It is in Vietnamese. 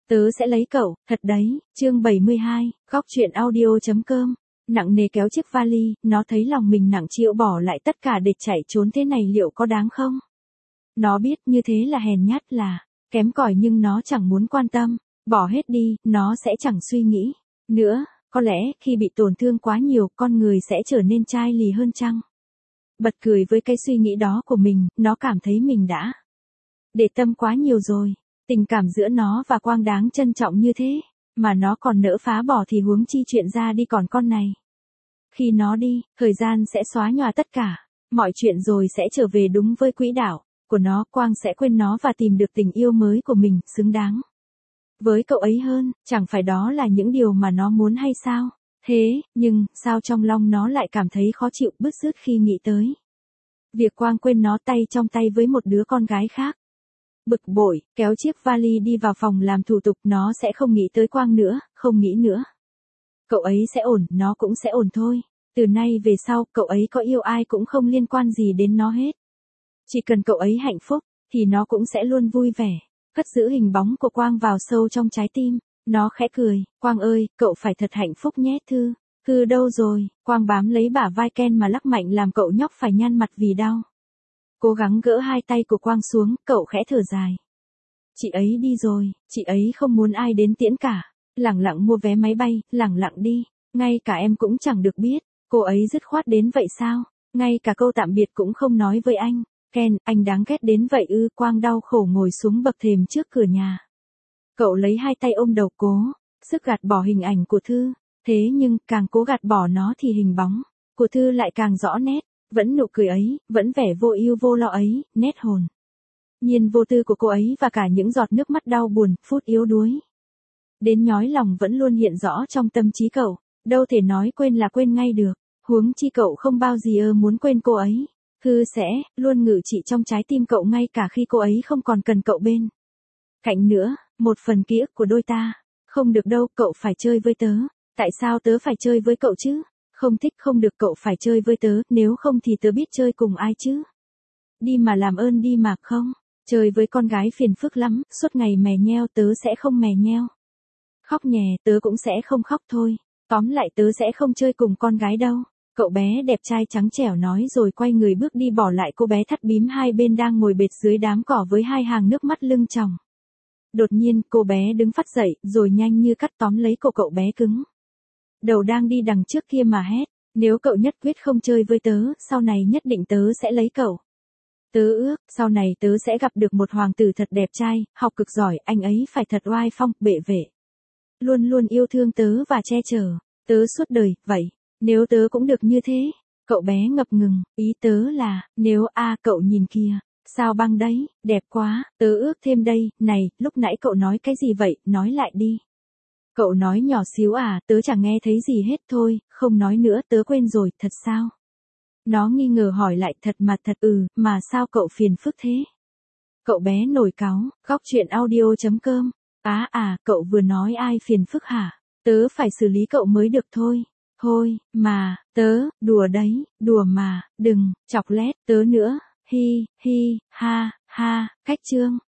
Tớ sẽ lấy cậu, thật đấy, chương 72, góc chuyện audio.com. Nặng nề kéo chiếc vali, nó thấy lòng mình nặng chịu bỏ lại tất cả để chạy trốn thế này liệu có đáng không? Nó biết như thế là hèn nhát là kém cỏi nhưng nó chẳng muốn quan tâm, bỏ hết đi, nó sẽ chẳng suy nghĩ nữa, có lẽ khi bị tổn thương quá nhiều con người sẽ trở nên chai lì hơn chăng? Bật cười với cái suy nghĩ đó của mình, nó cảm thấy mình đã để tâm quá nhiều rồi. Tình cảm giữa nó và Quang đáng trân trọng như thế, mà nó còn nỡ phá bỏ thì huống chi chuyện ra đi còn con này. Khi nó đi, thời gian sẽ xóa nhòa tất cả, mọi chuyện rồi sẽ trở về đúng với quỹ đạo của nó, Quang sẽ quên nó và tìm được tình yêu mới của mình, xứng đáng với cậu ấy hơn, chẳng phải đó là những điều mà nó muốn hay sao? Thế, nhưng, sao trong lòng nó lại cảm thấy khó chịu, bứt rứt khi nghĩ tới việc Quang quên nó tay trong tay với một đứa con gái khác. Bực bội, kéo chiếc vali đi vào phòng làm thủ tục, nó sẽ không nghĩ tới Quang nữa, không nghĩ nữa. Cậu ấy sẽ ổn, nó cũng sẽ ổn thôi. Từ nay về sau, cậu ấy có yêu ai cũng không liên quan gì đến nó hết. Chỉ cần cậu ấy hạnh phúc, thì nó cũng sẽ luôn vui vẻ. Cất giữ hình bóng của Quang vào sâu trong trái tim. Nó khẽ cười, Quang ơi, cậu phải thật hạnh phúc nhé Thư. Thư đâu rồi? Quang bám lấy bả vai Ken mà lắc mạnh làm cậu nhóc phải nhăn mặt vì đau. Cố gắng gỡ hai tay của Quang xuống, cậu khẽ thở dài. Chị ấy đi rồi, chị ấy không muốn ai đến tiễn cả. Lẳng lặng mua vé máy bay, lẳng lặng đi. Ngay cả em cũng chẳng được biết, cô ấy dứt khoát đến vậy sao? Ngay cả câu tạm biệt cũng không nói với anh. Ken, anh đáng ghét đến vậy ư? Quang đau khổ ngồi xuống bậc thềm trước cửa nhà. Cậu lấy hai tay ôm đầu cố sức gạt bỏ hình ảnh của Thư. Thế nhưng, càng cố gạt bỏ nó thì hình bóng của Thư lại càng rõ nét. Vẫn nụ cười ấy, vẫn vẻ vô ưu vô lo ấy, nét hồn nhiên vô tư của cô ấy và cả những giọt nước mắt đau buồn, phút yếu đuối đến nhói lòng vẫn luôn hiện rõ trong tâm trí cậu. Đâu thể nói quên là quên ngay được, huống chi cậu không bao giờ muốn quên cô ấy. Thư sẽ luôn ngự trị trong trái tim cậu ngay cả khi cô ấy không còn cần cậu bên cạnh nữa. Một phần ký ức của đôi ta. Không được đâu, cậu phải chơi với tớ. Tại sao tớ phải chơi với cậu chứ? Không thích không được, cậu phải chơi với tớ, nếu không thì tớ biết chơi cùng ai chứ? Đi mà, làm ơn đi mà. Không, chơi với con gái phiền phức lắm, suốt ngày mè nheo, tớ sẽ không mè nheo. Khóc nhè, tớ cũng sẽ không khóc thôi. Tóm lại tớ sẽ không chơi cùng con gái đâu. Cậu bé đẹp trai trắng trẻo nói rồi quay người bước đi, bỏ lại cô bé thắt bím hai bên đang ngồi bệt dưới đám cỏ với hai hàng nước mắt lưng tròng. Đột nhiên, cô bé đứng phắt dậy, rồi nhanh như cắt tóm lấy cổ cậu bé cứng đầu đang đi đằng trước kia mà hét. Nếu cậu nhất quyết không chơi với tớ, sau này nhất định tớ sẽ lấy cậu. Tớ ước, sau này tớ sẽ gặp được một hoàng tử thật đẹp trai, học cực giỏi, anh ấy phải thật oai phong, bệ vệ. Luôn luôn yêu thương tớ và che chở tớ suốt đời, vậy, nếu tớ cũng được như thế. Cậu bé ngập ngừng, ý tớ là, nếu cậu nhìn kìa, sao băng đấy, đẹp quá, tớ ước thêm đây, này, lúc nãy cậu nói cái gì vậy, nói lại đi. Cậu nói nhỏ xíu tớ chẳng nghe thấy gì hết thôi, không nói nữa, tớ quên rồi, thật sao? Nó nghi ngờ hỏi lại, thật mà thật, mà sao cậu phiền phức thế? Cậu bé nổi cáu, góc chuyện audio.com. Cậu vừa nói ai phiền phức hả? Tớ phải xử lý cậu mới được thôi. Thôi, mà, tớ, đùa đấy, đùa mà, đừng, chọc lét tớ nữa, hi, ha, cách chương.